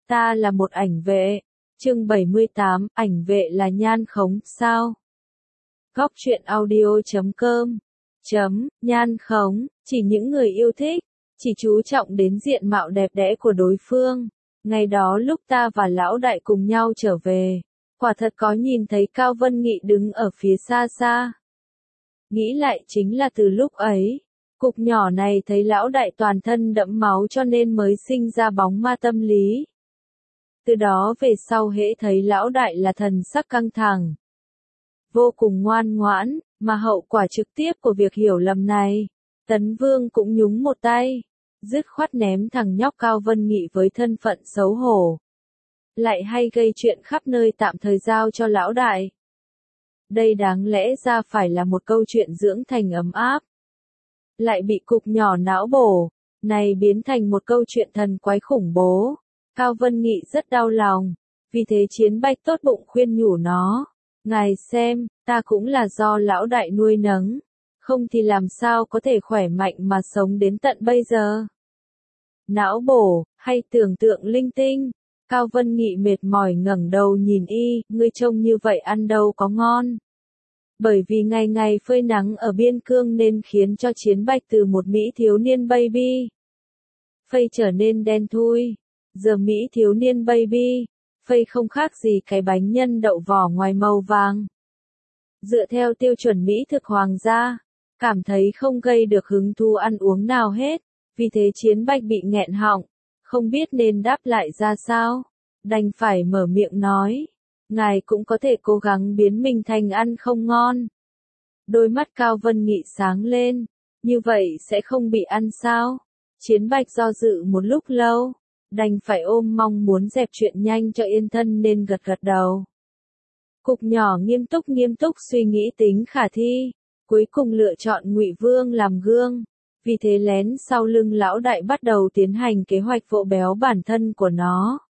Ta là một ảnh vệ. Chương 78, ảnh vệ là nhan khống, sao? Góc truyện audio.com Nhan khống, chỉ những người yêu thích, chỉ chú trọng đến diện mạo đẹp đẽ của đối phương. Ngày đó lúc ta và lão đại cùng nhau trở về, quả thật có nhìn thấy Cao Vân Nghị đứng ở phía xa xa. Nghĩ lại chính là từ lúc ấy, cục nhỏ này thấy lão đại toàn thân đẫm máu cho nên mới sinh ra bóng ma tâm lý. Từ đó về sau hễ thấy lão đại là thần sắc căng thẳng, vô cùng ngoan ngoãn, mà hậu quả trực tiếp của việc hiểu lầm này, Tấn Vương cũng nhúng một tay, dứt khoát ném thằng nhóc Cao Vân Nghị với thân phận xấu hổ. Lại hay gây chuyện khắp nơi tạm thời giao cho lão đại. Đây đáng lẽ ra phải là một câu chuyện dưỡng thành ấm áp. Lại bị cục nhỏ não bổ, này biến thành một câu chuyện thần quái khủng bố. Cao Vân Nghị rất đau lòng, vì thế Chiến Bạch tốt bụng khuyên nhủ nó. Ngài xem, ta cũng là do lão đại nuôi nấng, không thì làm sao có thể khỏe mạnh mà sống đến tận bây giờ. Não bổ, hay tưởng tượng linh tinh. Cao Vân Nghị mệt mỏi ngẩng đầu nhìn y, ngươi trông như vậy ăn đâu có ngon. Bởi vì ngày ngày phơi nắng ở biên cương nên khiến cho Chiến Bạch từ một Mỹ thiếu niên baby phây trở nên đen thui. Giờ Mỹ thiếu niên baby phây không khác gì cái bánh nhân đậu vỏ ngoài màu vàng. Dựa theo tiêu chuẩn Mỹ thực hoàng gia, cảm thấy không gây được hứng thú ăn uống nào hết, vì thế Chiến Bạch bị nghẹn họng, không biết nên đáp lại ra sao, đành phải mở miệng nói, ngài cũng có thể cố gắng biến mình thành ăn không ngon. Đôi mắt Cao Vân Nghị sáng lên, như vậy sẽ không bị ăn sao? Chiến Bạch do dự một lúc lâu, đành phải ôm mong muốn dẹp chuyện nhanh cho yên thân nên gật gật đầu. Cục nhỏ nghiêm túc suy nghĩ tính khả thi, cuối cùng lựa chọn Ngụy Vương làm gương, vì thế lén sau lưng lão đại bắt đầu tiến hành kế hoạch vỗ béo bản thân của nó.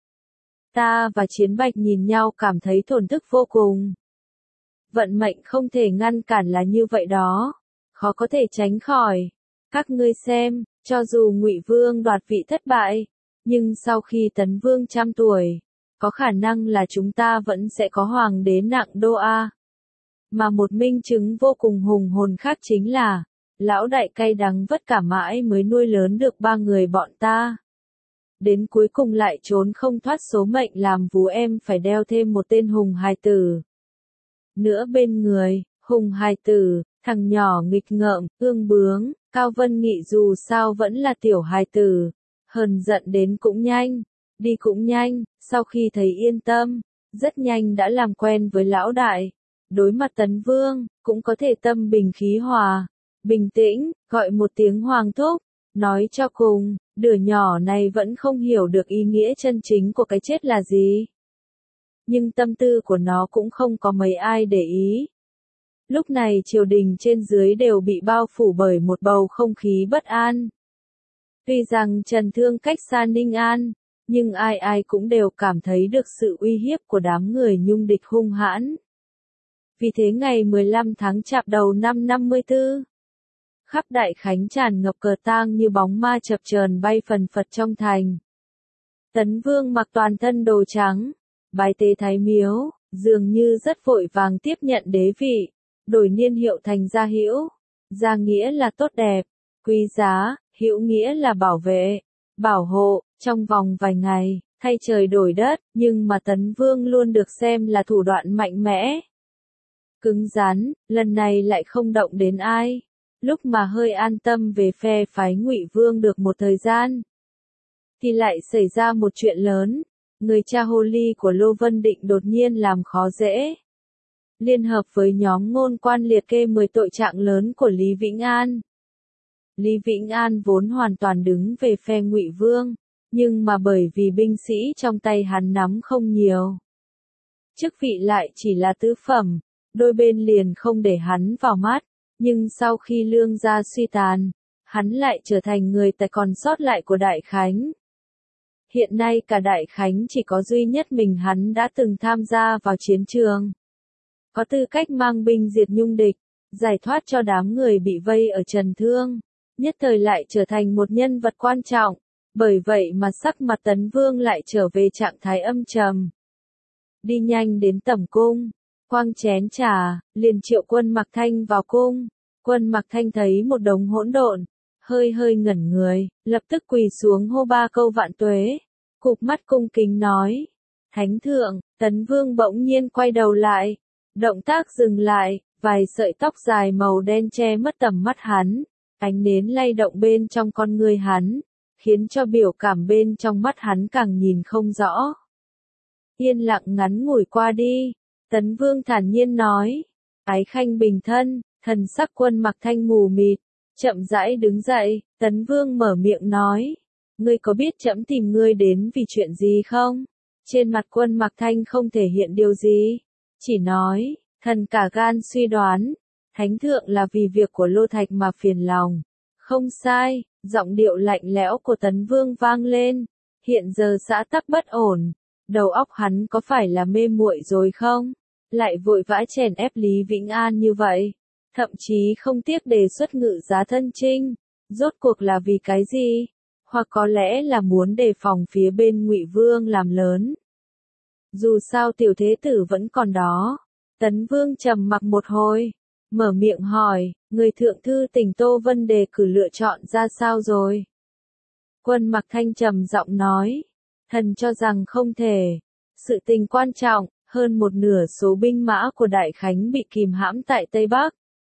Ta và Chiến Bạch nhìn nhau cảm thấy thổn thức vô cùng. Vận mệnh không thể ngăn cản là như vậy đó, khó có thể tránh khỏi. Các ngươi xem, cho dù Ngụy Vương đoạt vị thất bại, nhưng sau khi Tấn Vương trăm tuổi, có khả năng là chúng ta vẫn sẽ có hoàng đế nặng đô a. Mà một minh chứng vô cùng hùng hồn khác chính là, lão đại cay đắng vất cả mãi mới nuôi lớn được ba người bọn ta. Đến cuối cùng lại trốn không thoát số mệnh làm vú em phải đeo thêm một tên hùng hài tử nữa bên người. Hùng hài tử, thằng nhỏ nghịch ngợm, ương bướng. Cao Vân Nghị dù sao vẫn là tiểu hài tử, hờn giận đến cũng nhanh, đi cũng nhanh. Sau khi thấy yên tâm, rất nhanh đã làm quen với lão đại. Đối mặt Tấn Vương, cũng có thể tâm bình khí hòa, bình tĩnh, gọi một tiếng hoàng thúc. Nói cho cùng, đứa nhỏ này vẫn không hiểu được ý nghĩa chân chính của cái chết là gì. Nhưng tâm tư của nó cũng không có mấy ai để ý. Lúc này triều đình trên dưới đều bị bao phủ bởi một bầu không khí bất an. Tuy rằng Trần Thương cách xa Ninh An, nhưng ai ai cũng đều cảm thấy được sự uy hiếp của đám người Nhung địch hung hãn. Vì thế ngày 15 tháng Chạp đầu năm 54, khắp Đại Khánh tràn ngập cờ tang như bóng ma chập chờn bay phần phật trong thành. Tấn Vương mặc toàn thân đồ trắng, bái tế thái miếu, dường như rất vội vàng tiếp nhận đế vị, đổi niên hiệu thành Gia Hữu. Gia nghĩa là tốt đẹp, quý giá, hữu nghĩa là bảo vệ, bảo hộ. Trong vòng vài ngày, thay trời đổi đất, nhưng mà Tấn Vương luôn được xem là thủ đoạn mạnh mẽ, cứng rắn, lần này lại không động đến ai. Lúc mà hơi an tâm về phe phái Ngụy Vương được một thời gian, thì lại xảy ra một chuyện lớn. Người cha hồ ly của Lô Vân Định đột nhiên làm khó dễ, liên hợp với nhóm ngôn quan liệt kê 10 tội trạng lớn của Lý Vĩnh An. Lý Vĩnh An vốn hoàn toàn đứng về phe Ngụy Vương, nhưng mà bởi vì binh sĩ trong tay hắn nắm không nhiều, chức vị lại chỉ là tứ phẩm, đôi bên liền không để hắn vào mắt. Nhưng sau khi Lương gia suy tàn, hắn lại trở thành người tài còn sót lại của Đại Khánh. Hiện nay cả Đại Khánh chỉ có duy nhất mình hắn đã từng tham gia vào chiến trường, có tư cách mang binh diệt Nhung địch, giải thoát cho đám người bị vây ở Trần Thương, nhất thời lại trở thành một nhân vật quan trọng. Bởi vậy mà sắc mặt Tấn Vương lại trở về trạng thái âm trầm. Đi nhanh đến tẩm cung, quăng chén trà, liền triệu Quân Mặc Thanh vào cung. Quân Mặc Thanh thấy một đống hỗn độn, hơi hơi ngẩn người, lập tức quỳ xuống hô 3 câu vạn tuế, cụp mắt cung kính nói. Thánh thượng, Tấn Vương bỗng nhiên quay đầu lại, động tác dừng lại, vài sợi tóc dài màu đen che mất tầm mắt hắn, ánh nến lay động bên trong con người hắn, khiến cho biểu cảm bên trong mắt hắn càng nhìn không rõ. Yên lặng ngắn ngủi qua đi, Tấn Vương thản nhiên nói, ái khanh bình thân, thần sắc Quân Mặc Thanh mù mịt, chậm rãi đứng dậy, Tấn Vương mở miệng nói, ngươi có biết trẫm tìm ngươi đến vì chuyện gì không? Trên mặt Quân Mặc Thanh không thể hiện điều gì, chỉ nói, thần cả gan suy đoán, thánh thượng là vì việc của Lô Thạch mà phiền lòng. Không sai, giọng điệu lạnh lẽo của Tấn Vương vang lên, hiện giờ xã tắc bất ổn, đầu óc hắn có phải là mê muội rồi không? Lại vội vã chèn ép Lý Vĩnh An như vậy, thậm chí không tiếc đề xuất ngự giá thân chinh, rốt cuộc là vì cái gì? Hoặc có lẽ là muốn đề phòng phía bên Ngụy Vương làm lớn. Dù sao tiểu thế tử vẫn còn đó. Tấn Vương trầm mặc một hồi, mở miệng hỏi, người thượng thư tỉnh Tô Vân đề cử lựa chọn ra sao rồi? Quân Mặc Thanh trầm giọng nói, thần cho rằng không thể. Sự tình quan trọng, hơn một nửa số binh mã của Đại Khánh bị kìm hãm tại Tây Bắc.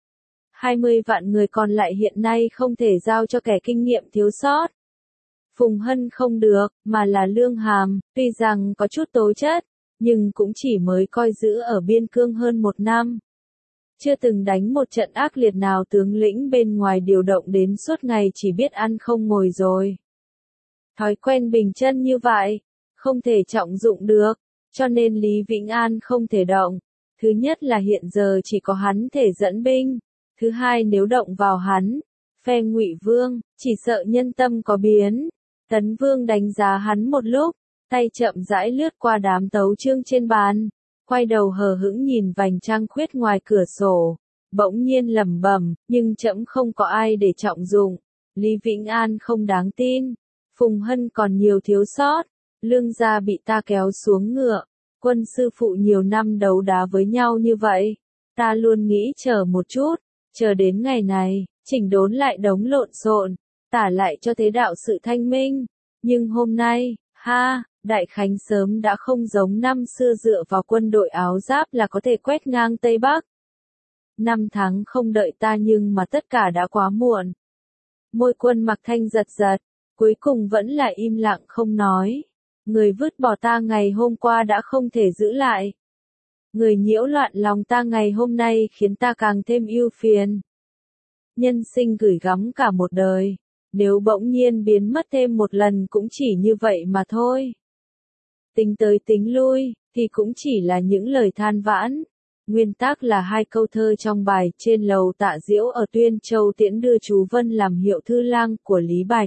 20 vạn người còn lại hiện nay không thể giao cho kẻ kinh nghiệm thiếu sót. Phùng Hân không được, mà là Lương Hàm, tuy rằng có chút tố chất, nhưng cũng chỉ mới coi giữ ở biên cương hơn 1 năm. Chưa từng đánh một trận ác liệt nào, tướng lĩnh bên ngoài điều động đến suốt ngày chỉ biết ăn không ngồi rồi. Thói quen bình chân như vậy, không thể trọng dụng được, cho nên Lý Vĩnh An không thể động. Thứ nhất là hiện giờ chỉ có hắn thể dẫn binh, thứ hai nếu động vào hắn, phe Ngụy Vương, chỉ sợ nhân tâm có biến. Tấn Vương đánh giá hắn một lúc, tay chậm rãi lướt qua đám tấu chương trên bàn, quay đầu hờ hững nhìn vành trăng khuyết ngoài cửa sổ, bỗng nhiên lẩm bẩm, nhưng trẫm không có ai để trọng dụng. Lý Vĩnh An không đáng tin, Phùng Hân còn nhiều thiếu sót, Lương gia bị ta kéo xuống ngựa, Quân sư phụ nhiều năm đấu đá với nhau như vậy, ta luôn nghĩ chờ một chút, chờ đến ngày này, chỉnh đốn lại đống lộn xộn, tả lại cho thế đạo sự thanh minh. Nhưng hôm nay, Đại Khánh sớm đã không giống năm xưa dựa vào quân đội áo giáp là có thể quét ngang Tây Bắc. 5 tháng không đợi ta nhưng mà tất cả đã quá muộn. Môi Quân Mặc Thanh giật giật, cuối cùng vẫn là im lặng không nói. Người vứt bỏ ta ngày hôm qua đã không thể giữ lại. Người nhiễu loạn lòng ta ngày hôm nay khiến ta càng thêm ưu phiền. Nhân sinh gửi gắm cả một đời, nếu bỗng nhiên biến mất thêm một lần cũng chỉ như vậy mà thôi. Tính tới tính lui, thì cũng chỉ là những lời than vãn. Nguyên tắc là 2 câu thơ trong bài trên lầu Tạ Diễu ở Tuyên Châu tiễn đưa chú Vân làm hiệu thư lang của Lý Bạch.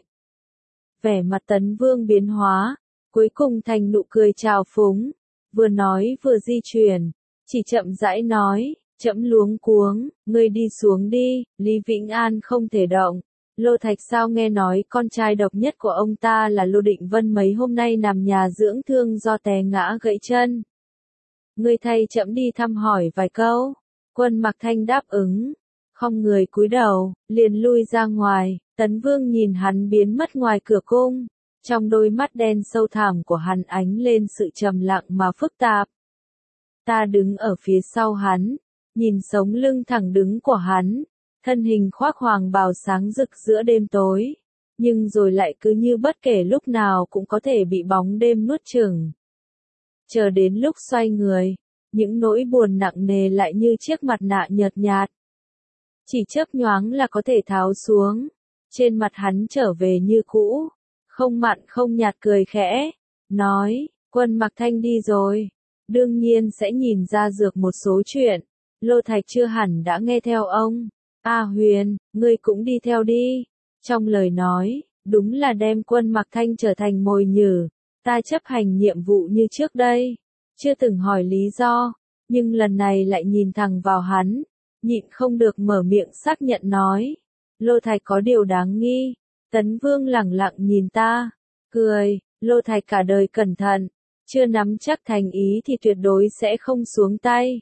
Vẻ mặt Tấn Vương biến hóa, cuối cùng thành nụ cười trào phúng, vừa nói vừa di chuyển, chỉ chậm rãi nói, trẫm luống cuống, ngươi đi xuống đi. Lý Vĩnh An không thể động. Lô Thạch sao nghe nói con trai độc nhất của ông ta là Lô Định Vân mấy hôm nay nằm nhà dưỡng thương do té ngã gãy chân. Ngươi thay trẫm đi thăm hỏi vài câu. Quân Mặc Thanh đáp ứng, không người cúi đầu, liền lui ra ngoài. Tấn Vương nhìn hắn biến mất ngoài cửa cung, trong đôi mắt đen sâu thẳm của hắn ánh lên sự trầm lặng mà phức tạp. Ta đứng ở phía sau hắn, nhìn sống lưng thẳng đứng của hắn, thân hình khoác hoàng bào sáng rực giữa đêm tối, nhưng rồi lại cứ như bất kể lúc nào cũng có thể bị bóng đêm nuốt chửng. Chờ đến lúc xoay người, những nỗi buồn nặng nề lại như chiếc mặt nạ nhợt nhạt. Chỉ chớp nhoáng là có thể tháo xuống, trên mặt hắn trở về như cũ, không mặn không nhạt cười khẽ, nói, Quân Mặc Thanh đi rồi, đương nhiên sẽ nhìn ra dược một số chuyện, Lô Thạch chưa hẳn đã nghe theo ông. A Huyền, ngươi cũng đi theo đi. Trong lời nói, đúng là đem Quân Mặc Thanh trở thành mồi nhử. Ta chấp hành nhiệm vụ như trước đây. Chưa từng hỏi lý do, nhưng lần này lại nhìn thẳng vào hắn, nhịn không được mở miệng xác nhận nói. Lô Thạch có điều đáng nghi. Tấn Vương lẳng lặng nhìn ta, Cười, Lô Thạch cả đời cẩn thận, chưa nắm chắc thành ý thì tuyệt đối sẽ không xuống tay.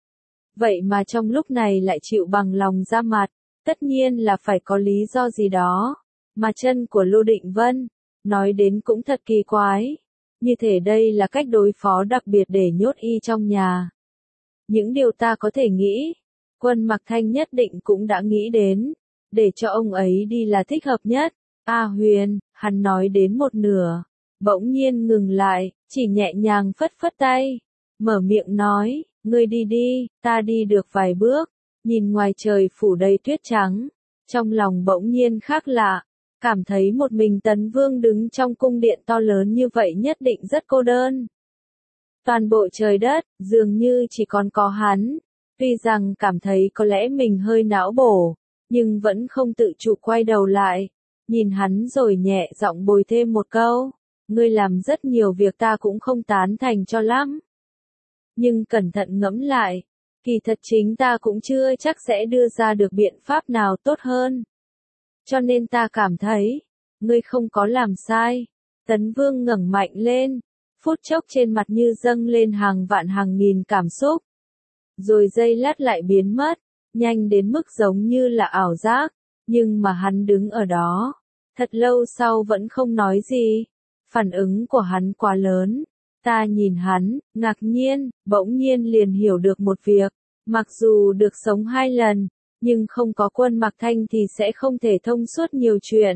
Vậy mà trong lúc này lại chịu bằng lòng ra mặt, tất nhiên là phải có lý do gì đó. Mà chân của Lô Định Vân, nói đến cũng thật kỳ quái. Như thể đây là cách đối phó đặc biệt để nhốt y trong nhà. Những điều ta có thể nghĩ, Quân Mặc Thanh nhất định cũng đã nghĩ đến. Để cho ông ấy đi là thích hợp nhất. A Huyền, hắn nói đến một nửa, bỗng nhiên ngừng lại, chỉ nhẹ nhàng phất phất tay. Mở miệng nói, ngươi đi đi, ta đi được vài bước. Nhìn ngoài trời phủ đầy tuyết trắng. Trong lòng bỗng nhiên khác lạ. Cảm thấy một mình Tấn Vương đứng trong cung điện to lớn như vậy nhất định rất cô đơn. Toàn bộ trời đất, dường như chỉ còn có hắn. Tuy rằng cảm thấy có lẽ mình hơi não bổ, nhưng vẫn không tự chủ quay đầu lại. Nhìn hắn rồi nhẹ giọng bồi thêm một câu. Ngươi làm rất nhiều việc ta cũng không tán thành cho lắm. Nhưng cẩn thận ngẫm lại, kỳ thật chính ta cũng chưa chắc sẽ đưa ra được biện pháp nào tốt hơn. Cho nên ta cảm thấy, ngươi không có làm sai. Tấn Vương ngẩng mạnh lên, phút chốc trên mặt như dâng lên hàng vạn hàng nghìn cảm xúc. Rồi giây lát lại biến mất, nhanh đến mức giống như là ảo giác, nhưng mà hắn đứng ở đó, thật lâu sau vẫn không nói gì. Phản ứng của hắn quá lớn. Ta nhìn hắn, ngạc nhiên, bỗng nhiên liền hiểu được một việc. Mặc dù được sống 2 lần, nhưng không có Quân Mặc Thanh thì sẽ không thể thông suốt nhiều chuyện.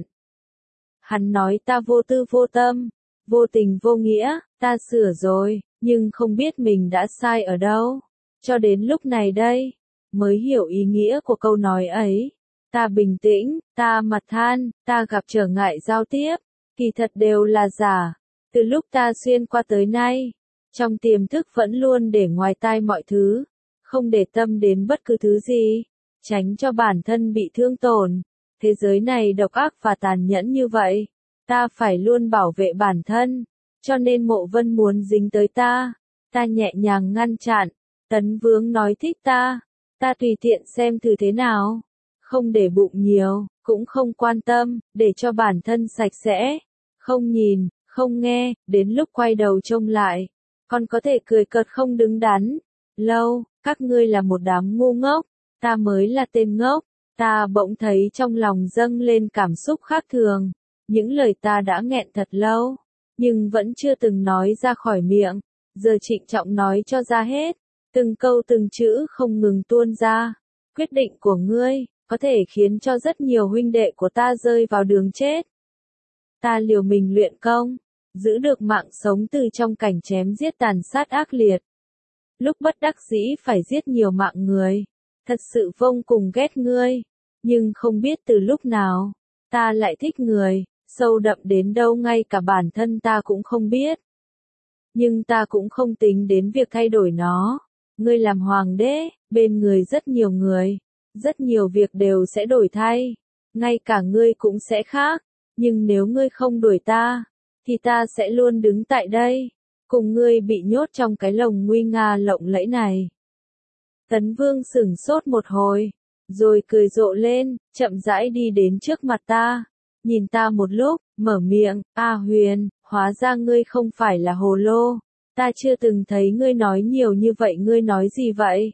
Hắn nói ta vô tư vô tâm, vô tình vô nghĩa, ta sửa rồi, nhưng không biết mình đã sai ở đâu. Cho đến lúc này đây, mới hiểu ý nghĩa của câu nói ấy. Ta bình tĩnh, ta mặt than, ta gặp trở ngại giao tiếp, kỳ thật đều là giả. Từ lúc ta xuyên qua tới nay, trong tiềm thức vẫn luôn để ngoài tai mọi thứ, không để tâm đến bất cứ thứ gì, tránh cho bản thân bị thương tổn. Thế giới này độc ác và tàn nhẫn như vậy, ta phải luôn bảo vệ bản thân, cho nên Mộ Vân muốn dính tới ta, ta nhẹ nhàng ngăn chặn. Tấn Vương nói thích ta tùy tiện xem thử thế nào, không để bụng nhiều, cũng không quan tâm, để cho bản thân sạch sẽ, không nhìn, không nghe, đến lúc quay đầu trông lại, còn có thể cười cợt không đứng đắn. Lâu, các ngươi là một đám ngu ngốc, ta mới là tên ngốc. Ta bỗng thấy trong lòng dâng lên cảm xúc khác thường, những lời ta đã nghẹn thật lâu, nhưng vẫn chưa từng nói ra khỏi miệng, giờ trịnh trọng nói cho ra hết, từng câu từng chữ không ngừng tuôn ra. Quyết định của ngươi, có thể khiến cho rất nhiều huynh đệ của ta rơi vào đường chết. Ta liều mình luyện công, giữ được mạng sống từ trong cảnh chém giết tàn sát ác liệt. Lúc bất đắc dĩ phải giết nhiều mạng người, thật sự vô cùng ghét ngươi, nhưng không biết từ lúc nào, ta lại thích người, sâu đậm đến đâu ngay cả bản thân ta cũng không biết. Nhưng ta cũng không tính đến việc thay đổi nó. Ngươi làm hoàng đế, bên người rất nhiều người, rất nhiều việc đều sẽ đổi thay, ngay cả ngươi cũng sẽ khác, nhưng nếu ngươi không đuổi ta, thì ta sẽ luôn đứng tại đây, cùng ngươi bị nhốt trong cái lồng nguy nga lộng lẫy này. Tấn Vương sửng sốt một hồi, rồi cười rộ lên, chậm rãi đi đến trước mặt ta, nhìn ta một lúc, mở miệng, A Huyền, hóa ra ngươi không phải là hồ lô, ta chưa từng thấy ngươi nói nhiều như vậy, ngươi nói gì vậy?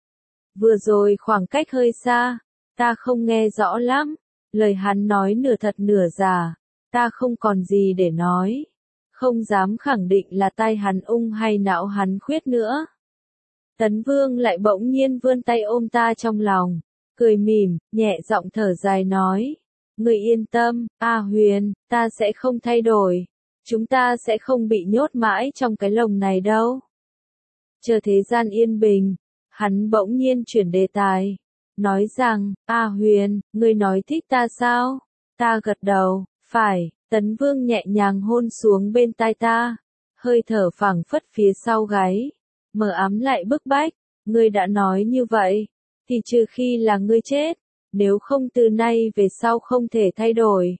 Vừa rồi khoảng cách hơi xa, ta không nghe rõ lắm, lời hắn nói nửa thật nửa giả, ta không còn gì để nói, không dám khẳng định là tai hắn ung hay não hắn khuyết nữa. Tấn Vương lại bỗng nhiên vươn tay ôm ta trong lòng, cười mỉm, nhẹ giọng thở dài nói, ngươi yên tâm, A Huyền, ta sẽ không thay đổi, chúng ta sẽ không bị nhốt mãi trong cái lồng này đâu. Chờ thế gian yên bình, hắn bỗng nhiên chuyển đề tài, nói rằng, A Huyền, ngươi nói thích ta sao? Ta gật đầu, phải. Tấn Vương nhẹ nhàng hôn xuống bên tai ta, hơi thở phảng phất phía sau gáy, mờ ám lại bức bách. Ngươi đã nói như vậy, thì trừ khi là ngươi chết, nếu không từ nay về sau không thể thay đổi.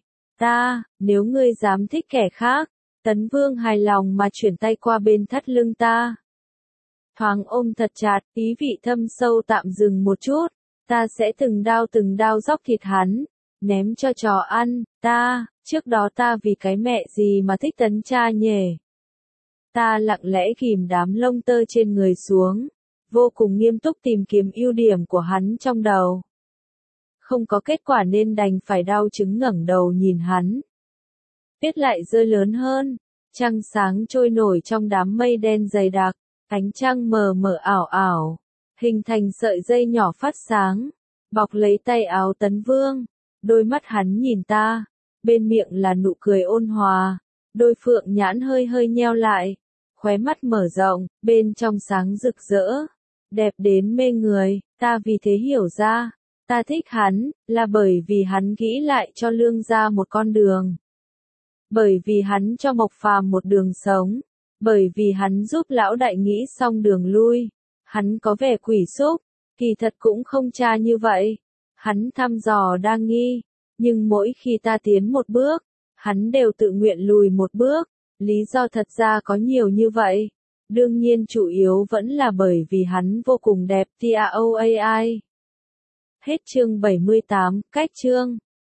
Nếu ngươi dám thích kẻ khác. Tấn Vương hài lòng mà chuyển tay qua bên thắt lưng ta, thoáng ôm thật chặt, ý vị thâm sâu tạm dừng một chút. Ta sẽ từng đao róc thịt hắn, ném cho chó ăn. Trước đó ta vì cái mẹ gì mà thích tấn cha nhề. Ta lặng lẽ ghim đám lông tơ trên người xuống, vô cùng nghiêm túc tìm kiếm ưu điểm của hắn trong đầu. Không có kết quả nên đành phải đau chứng ngẩng đầu nhìn hắn. Tuyết lại rơi lớn hơn, trăng sáng trôi nổi trong đám mây đen dày đặc, ánh trăng mờ mờ ảo ảo, hình thành sợi dây nhỏ phát sáng, bọc lấy tay áo Tấn Vương. Đôi mắt hắn nhìn ta, bên miệng là nụ cười ôn hòa, đôi phượng nhãn hơi hơi nheo lại, khóe mắt mở rộng, bên trong sáng rực rỡ, đẹp đến mê người. Ta vì thế hiểu ra, ta thích hắn, là bởi vì hắn nghĩ lại cho Lương gia một con đường. Bởi vì hắn cho Mộc Phàm một đường sống. Bởi vì hắn giúp lão đại nghĩ xong đường lui. Hắn có vẻ quỷ xúc, kỳ thật cũng không cha như vậy. Hắn thăm dò đa nghi, nhưng mỗi khi ta tiến một bước, hắn đều tự nguyện lùi một bước. Lý do thật ra có nhiều như vậy. Đương nhiên chủ yếu vẫn là bởi vì hắn vô cùng đẹp. TROAI. Hết chương 78, cách chương.